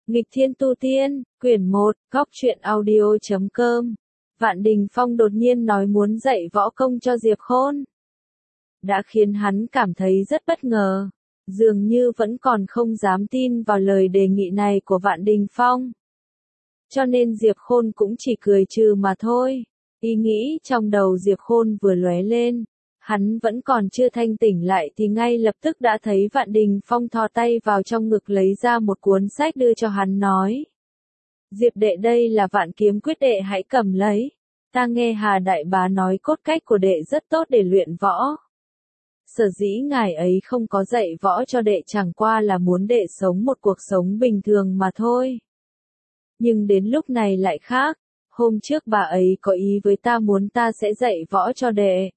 Nghịch thiên tu tiên, quyển 1, góc truyện audio.com. Vạn Đình Phong đột nhiên nói muốn dạy võ công cho Diệp Khôn, đã khiến hắn cảm thấy rất bất ngờ, dường như vẫn còn không dám tin vào lời đề nghị này của Vạn Đình Phong. Cho nên Diệp Khôn cũng chỉ cười trừ mà thôi. Ý nghĩ trong đầu Diệp Khôn vừa lóe lên, hắn vẫn còn chưa thanh tỉnh lại thì ngay lập tức đã thấy Vạn Đình Phong thò tay vào trong ngực lấy ra một cuốn sách đưa cho hắn nói. Diệp đệ, đây là Vạn Kiếm Quyết, đệ hãy cầm lấy. Ta nghe Hà Đại Bá nói cốt cách của đệ rất tốt để luyện võ. Sở dĩ ngài ấy không có dạy võ cho đệ chẳng qua là muốn đệ sống một cuộc sống bình thường mà thôi. Nhưng đến lúc này lại khác, hôm trước bà ấy có ý với ta muốn ta sẽ dạy võ cho đệ.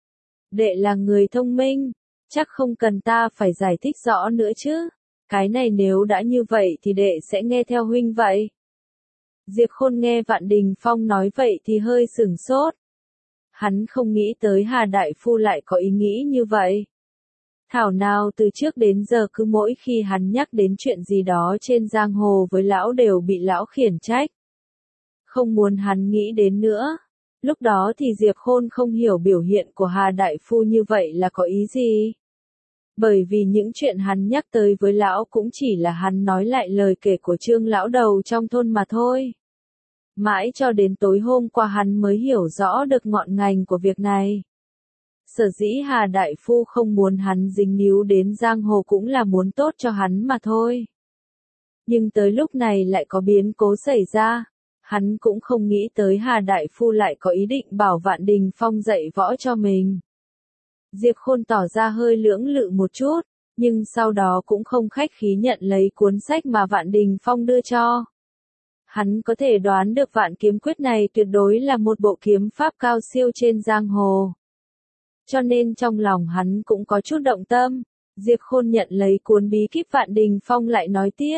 Đệ là người thông minh, chắc không cần ta phải giải thích rõ nữa chứ. Cái này nếu đã như vậy thì đệ sẽ nghe theo huynh vậy. Diệp Khôn nghe Vạn Đình Phong nói vậy thì hơi sửng sốt. Hắn không nghĩ tới Hà Đại Phu lại có ý nghĩ như vậy. Thảo nào từ trước đến giờ cứ mỗi khi hắn nhắc đến chuyện gì đó trên giang hồ với lão đều bị lão khiển trách. Không muốn hắn nghĩ đến nữa. Lúc đó thì Diệp Khôn không hiểu biểu hiện của Hà Đại Phu như vậy là có ý gì. Bởi vì những chuyện hắn nhắc tới với lão cũng chỉ là hắn nói lại lời kể của Trương lão đầu trong thôn mà thôi. Mãi cho đến tối hôm qua hắn mới hiểu rõ được ngọn ngành của việc này. Sở dĩ Hà Đại Phu không muốn hắn dính líu đến giang hồ cũng là muốn tốt cho hắn mà thôi. Nhưng tới lúc này lại có biến cố xảy ra. Hắn cũng không nghĩ tới Hà Đại Phu lại có ý định bảo Vạn Đình Phong dạy võ cho mình. Diệp Khôn tỏ ra hơi lưỡng lự một chút, nhưng sau đó cũng không khách khí nhận lấy cuốn sách mà Vạn Đình Phong đưa cho. Hắn có thể đoán được Vạn Kiếm Quyết này tuyệt đối là một bộ kiếm pháp cao siêu trên giang hồ. Cho nên trong lòng hắn cũng có chút động tâm. Diệp Khôn nhận lấy cuốn bí kíp Vạn Đình Phong lại nói tiếp.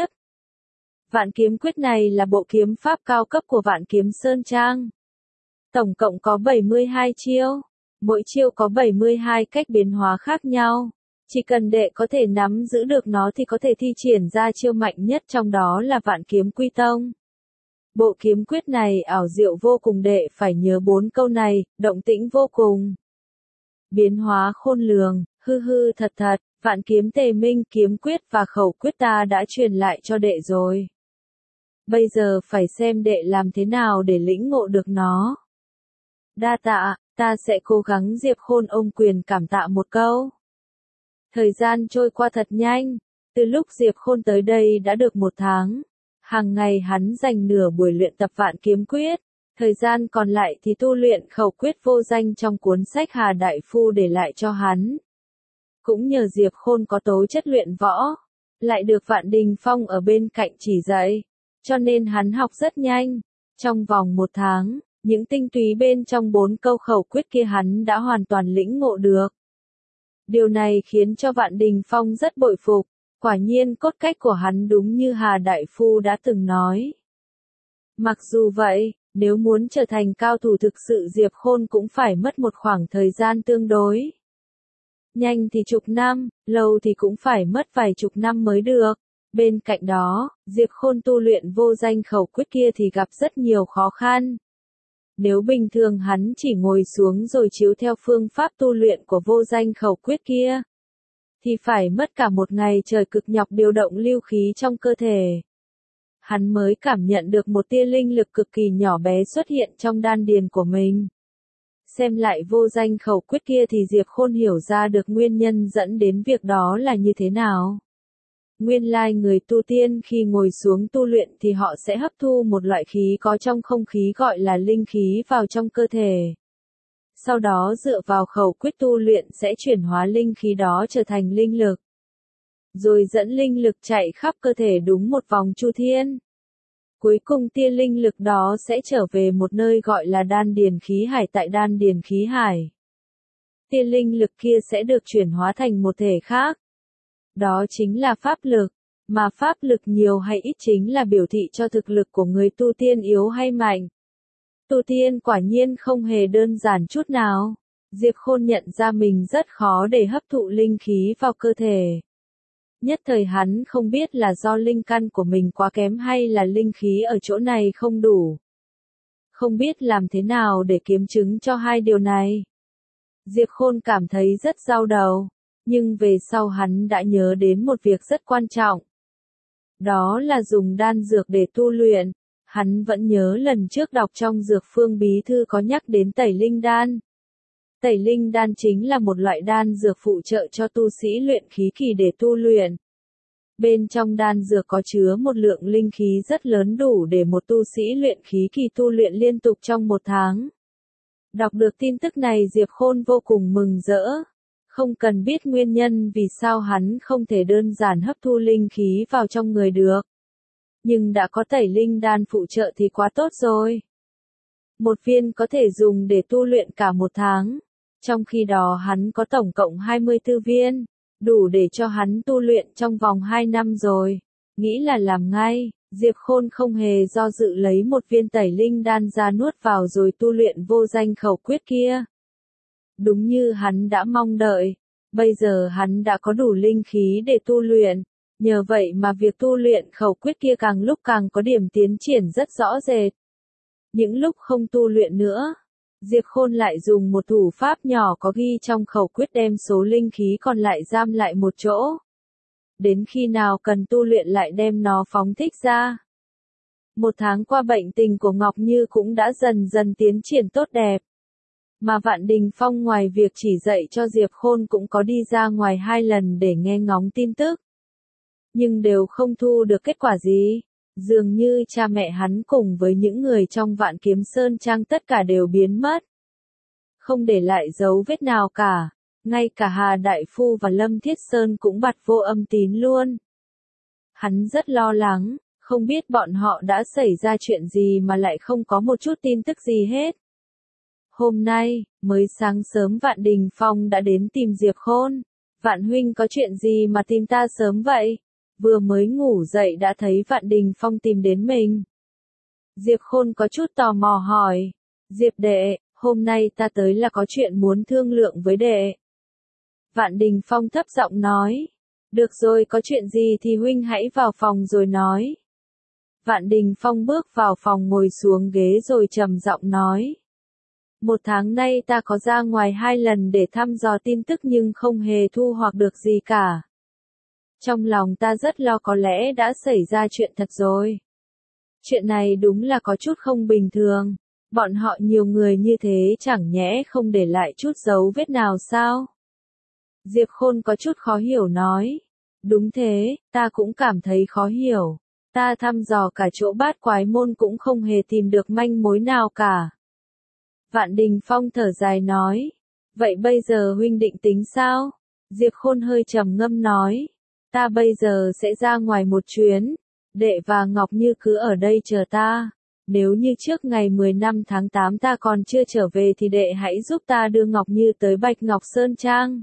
Vạn Kiếm Quyết này là bộ kiếm pháp cao cấp của Vạn Kiếm Sơn Trang. Tổng cộng có 72 chiêu. Mỗi chiêu có 72 cách biến hóa khác nhau. Chỉ cần đệ có thể nắm giữ được nó thì có thể thi triển ra chiêu mạnh nhất trong đó là Vạn Kiếm Quy Tông. Bộ kiếm quyết này ảo diệu vô cùng, đệ phải nhớ 4 câu này, động tĩnh vô cùng. Biến hóa khôn lường, hư hư thật thật, Vạn Kiếm Tề Minh kiếm quyết và khẩu quyết ta đã truyền lại cho đệ rồi. Bây giờ phải xem đệ làm thế nào để lĩnh ngộ được nó. Đa tạ, ta sẽ cố gắng. Diệp Khôn ôm quyền cảm tạ một câu. Thời gian trôi qua thật nhanh, từ lúc Diệp Khôn tới đây đã được 1 tháng. Hàng ngày hắn dành nửa buổi luyện tập Vạn Kiếm Quyết, thời gian còn lại thì tu luyện khẩu quyết vô danh trong cuốn sách Hà Đại Phu để lại cho hắn. Cũng nhờ Diệp Khôn có tố chất luyện võ, lại được Vạn Đình Phong ở bên cạnh chỉ dạy, cho nên hắn học rất nhanh. Trong vòng 1 tháng, những tinh túy bên trong 4 câu khẩu quyết kia hắn đã hoàn toàn lĩnh ngộ được. Điều này khiến cho Vạn Đình Phong rất bội phục. Quả nhiên cốt cách của hắn đúng như Hà Đại Phu đã từng nói. Mặc dù vậy, nếu muốn trở thành cao thủ thực sự Diệp Khôn cũng phải mất một khoảng thời gian tương đối. Nhanh thì chục năm, lâu thì cũng phải mất vài chục năm mới được. Bên cạnh đó, Diệp Khôn tu luyện vô danh khẩu quyết kia thì gặp rất nhiều khó khăn. Nếu bình thường hắn chỉ ngồi xuống rồi chiếu theo phương pháp tu luyện của vô danh khẩu quyết kia, thì phải mất cả một ngày trời cực nhọc điều động lưu khí trong cơ thể. Hắn mới cảm nhận được một tia linh lực cực kỳ nhỏ bé xuất hiện trong đan điền của mình. Xem lại vô danh khẩu quyết kia thì Diệp Khôn hiểu ra được nguyên nhân dẫn đến việc đó là như thế nào. Nguyên lai người tu tiên khi ngồi xuống tu luyện thì họ sẽ hấp thu một loại khí có trong không khí gọi là linh khí vào trong cơ thể. Sau đó dựa vào khẩu quyết tu luyện sẽ chuyển hóa linh khí đó trở thành linh lực. Rồi dẫn linh lực chạy khắp cơ thể đúng một vòng chu thiên. Cuối cùng tia linh lực đó sẽ trở về một nơi gọi là đan điền khí hải. Tại đan điền khí hải, tia linh lực kia sẽ được chuyển hóa thành một thể khác. Đó chính là pháp lực, mà pháp lực nhiều hay ít chính là biểu thị cho thực lực của người tu tiên yếu hay mạnh. Tu tiên quả nhiên không hề đơn giản chút nào. Diệp Khôn nhận ra mình rất khó để hấp thụ linh khí vào cơ thể. Nhất thời hắn không biết là do linh căn của mình quá kém hay là linh khí ở chỗ này không đủ. Không biết làm thế nào để kiểm chứng cho hai điều này. Diệp Khôn cảm thấy rất đau đầu, nhưng về sau hắn đã nhớ đến một việc rất quan trọng. Đó là dùng đan dược để tu luyện. Hắn vẫn nhớ lần trước đọc trong Dược Phương Bí Thư có nhắc đến tẩy linh đan. Tẩy linh đan chính là một loại đan dược phụ trợ cho tu sĩ luyện khí kỳ để tu luyện. Bên trong đan dược có chứa một lượng linh khí rất lớn đủ để một tu sĩ luyện khí kỳ tu luyện liên tục trong một tháng. Đọc được tin tức này Diệp Khôn vô cùng mừng rỡ. Không cần biết nguyên nhân vì sao hắn không thể đơn giản hấp thu linh khí vào trong người được. Nhưng đã có tẩy linh đan phụ trợ thì quá tốt rồi. Một viên có thể dùng để tu luyện cả một tháng. Trong khi đó hắn có tổng cộng 24 viên. Đủ để cho hắn tu luyện trong vòng 2 năm rồi. Nghĩ là làm ngay, Diệp Khôn không hề do dự lấy một viên tẩy linh đan ra nuốt vào rồi tu luyện vô danh khẩu quyết kia. Đúng như hắn đã mong đợi. Bây giờ hắn đã có đủ linh khí để tu luyện. Nhờ vậy mà việc tu luyện khẩu quyết kia càng lúc càng có điểm tiến triển rất rõ rệt. Những lúc không tu luyện nữa, Diệp Khôn lại dùng một thủ pháp nhỏ có ghi trong khẩu quyết đem số linh khí còn lại giam lại một chỗ. Đến khi nào cần tu luyện lại đem nó phóng thích ra. Một tháng qua bệnh tình của Ngọc Như cũng đã dần dần tiến triển tốt đẹp. Mà Vạn Đình Phong ngoài việc chỉ dạy cho Diệp Khôn cũng có đi ra ngoài 2 lần để nghe ngóng tin tức. Nhưng đều không thu được kết quả gì. Dường như cha mẹ hắn cùng với những người trong Vạn Kiếm Sơn Trang tất cả đều biến mất. Không để lại dấu vết nào cả. Ngay cả Hà Đại Phu và Lâm Thiết Sơn cũng bặt vô âm tín luôn. Hắn rất lo lắng, không biết bọn họ đã xảy ra chuyện gì mà lại không có một chút tin tức gì hết. Hôm nay, mới sáng sớm Vạn Đình Phong đã đến tìm Diệp Khôn. Vạn huynh có chuyện gì mà tìm ta sớm vậy? Vừa mới ngủ dậy đã thấy Vạn Đình Phong tìm đến mình. Diệp Khôn có chút tò mò hỏi. Diệp đệ, hôm nay ta tới là có chuyện muốn thương lượng với đệ. Vạn Đình Phong thấp giọng nói. Được rồi, có chuyện gì thì huynh hãy vào phòng rồi nói. Vạn Đình Phong bước vào phòng ngồi xuống ghế rồi trầm giọng nói. 1 tháng nay ta có ra ngoài 2 lần để thăm dò tin tức nhưng không hề thu hoạch được gì cả. Trong lòng ta rất lo có lẽ đã xảy ra chuyện thật rồi. Chuyện này đúng là có chút không bình thường. Bọn họ nhiều người như thế chẳng nhẽ không để lại chút dấu vết nào sao? Diệp Khôn có chút khó hiểu nói. Đúng thế, ta cũng cảm thấy khó hiểu. Ta thăm dò cả chỗ Bát Quái Môn cũng không hề tìm được manh mối nào cả. Vạn Đình Phong thở dài nói. Vậy bây giờ huynh định tính sao? Diệp Khôn hơi trầm ngâm nói. Ta bây giờ sẽ ra ngoài một chuyến. Đệ và Ngọc Như cứ ở đây chờ ta. Nếu như trước ngày 15 tháng 8 ta còn chưa trở về thì đệ hãy giúp ta đưa Ngọc Như tới Bạch Ngọc Sơn Trang.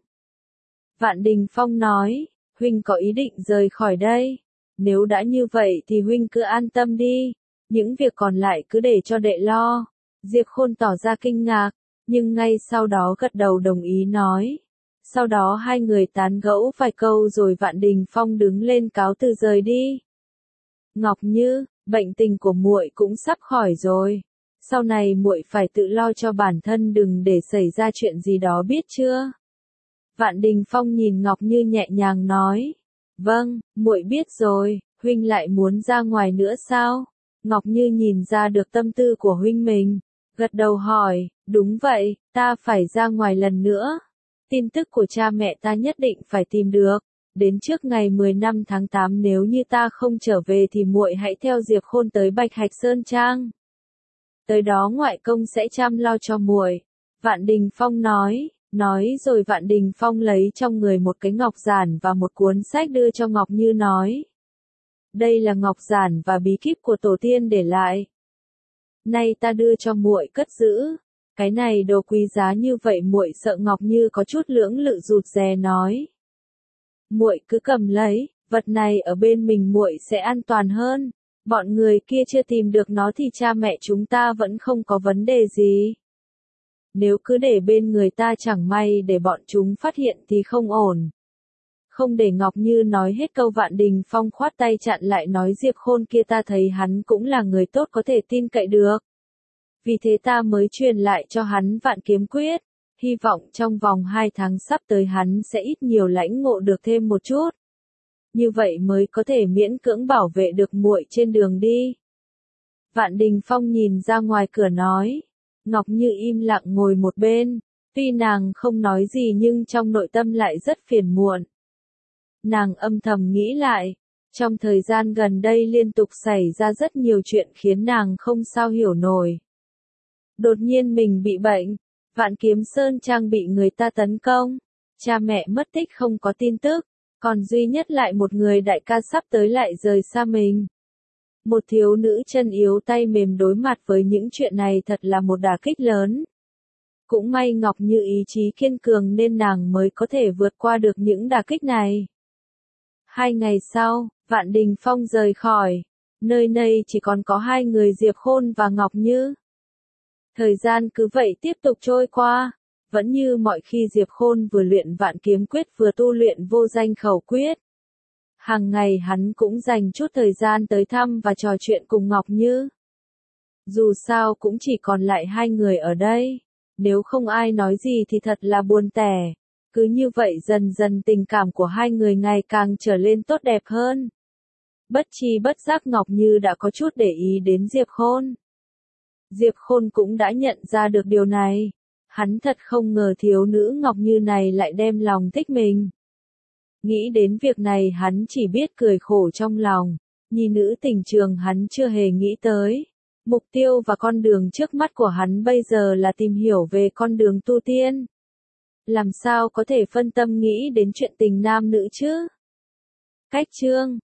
Vạn Đình Phong nói. Huynh có ý định rời khỏi đây. Nếu đã như vậy thì huynh cứ an tâm đi. Những việc còn lại cứ để cho đệ lo. Diệp Khôn tỏ ra kinh ngạc, nhưng ngay sau đó gật đầu đồng ý nói. Sau đó hai người tán gẫu vài câu rồi Vạn Đình Phong đứng lên cáo từ rời đi. Ngọc Như, bệnh tình của muội cũng sắp khỏi rồi. Sau này muội phải tự lo cho bản thân đừng để xảy ra chuyện gì đó biết chưa? Vạn Đình Phong nhìn Ngọc Như nhẹ nhàng nói. Vâng, muội biết rồi, huynh lại muốn ra ngoài nữa sao? Ngọc Như nhìn ra được tâm tư của huynh mình. Gật đầu hỏi, đúng vậy, ta phải ra ngoài lần nữa. Tin tức của cha mẹ ta nhất định phải tìm được. Đến trước ngày 15 tháng 8 nếu như ta không trở về thì muội hãy theo Diệp Khôn tới Bạch Hạch Sơn Trang. Tới đó ngoại công sẽ chăm lo cho muội. Vạn Đình Phong nói. Nói rồi Vạn Đình Phong lấy trong người một cái ngọc giản và một cuốn sách đưa cho Ngọc Như nói. Đây là ngọc giản và bí kíp của tổ tiên để lại. Nay ta đưa cho muội cất giữ. Cái này đồ quý giá như vậy muội sợ Ngọc Như có chút lưỡng lự rụt rè nói. Muội cứ cầm lấy, vật này ở bên mình muội sẽ an toàn hơn. Bọn người kia chưa tìm được nó thì cha mẹ chúng ta vẫn không có vấn đề gì. Nếu cứ để bên người ta chẳng may để bọn chúng phát hiện thì không ổn. Không để Ngọc Như nói hết câu, Vạn Đình Phong khoát tay chặn lại, nói Diệp Khôn kia ta thấy hắn cũng là người tốt có thể tin cậy được. Vì thế ta mới truyền lại cho hắn Vạn Kiếm Quyết, hy vọng trong vòng 2 tháng sắp tới hắn sẽ ít nhiều lãnh ngộ được thêm một chút. Như vậy mới có thể miễn cưỡng bảo vệ được muội trên đường đi. Vạn Đình Phong nhìn ra ngoài cửa nói. Ngọc Như im lặng ngồi một bên, tuy nàng không nói gì nhưng trong nội tâm lại rất phiền muộn. Nàng âm thầm nghĩ lại, trong thời gian gần đây liên tục xảy ra rất nhiều chuyện khiến nàng không sao hiểu nổi. Đột nhiên mình bị bệnh, Vạn Kiếm Sơn Trang bị người ta tấn công, cha mẹ mất tích không có tin tức, còn duy nhất lại một người đại ca sắp tới lại rời xa mình. Một thiếu nữ chân yếu tay mềm đối mặt với những chuyện này thật là một đả kích lớn. Cũng may Ngọc Như ý chí kiên cường nên nàng mới có thể vượt qua được những đả kích này. 2 ngày sau, Vạn Đình Phong rời khỏi. Nơi đây chỉ còn có 2 người Diệp Khôn và Ngọc Như. Thời gian cứ vậy tiếp tục trôi qua. Vẫn như mọi khi Diệp Khôn vừa luyện Vạn Kiếm Quyết vừa tu luyện Vô Danh Khẩu Quyết. Hàng ngày hắn cũng dành chút thời gian tới thăm và trò chuyện cùng Ngọc Như. Dù sao cũng chỉ còn lại 2 người ở đây. Nếu không ai nói gì thì thật là buồn tẻ. Cứ như vậy dần dần tình cảm của 2 người ngày càng trở lên tốt đẹp hơn. Bất chi bất giác Ngọc Như đã có chút để ý đến Diệp Khôn. Diệp Khôn cũng đã nhận ra được điều này. Hắn thật không ngờ thiếu nữ Ngọc Như này lại đem lòng thích mình. Nghĩ đến việc này hắn chỉ biết cười khổ trong lòng. Nhi nữ tình trường hắn chưa hề nghĩ tới. Mục tiêu và con đường trước mắt của hắn bây giờ là tìm hiểu về con đường tu tiên. Làm sao có thể phân tâm nghĩ đến chuyện tình nam nữ chứ? Cách chương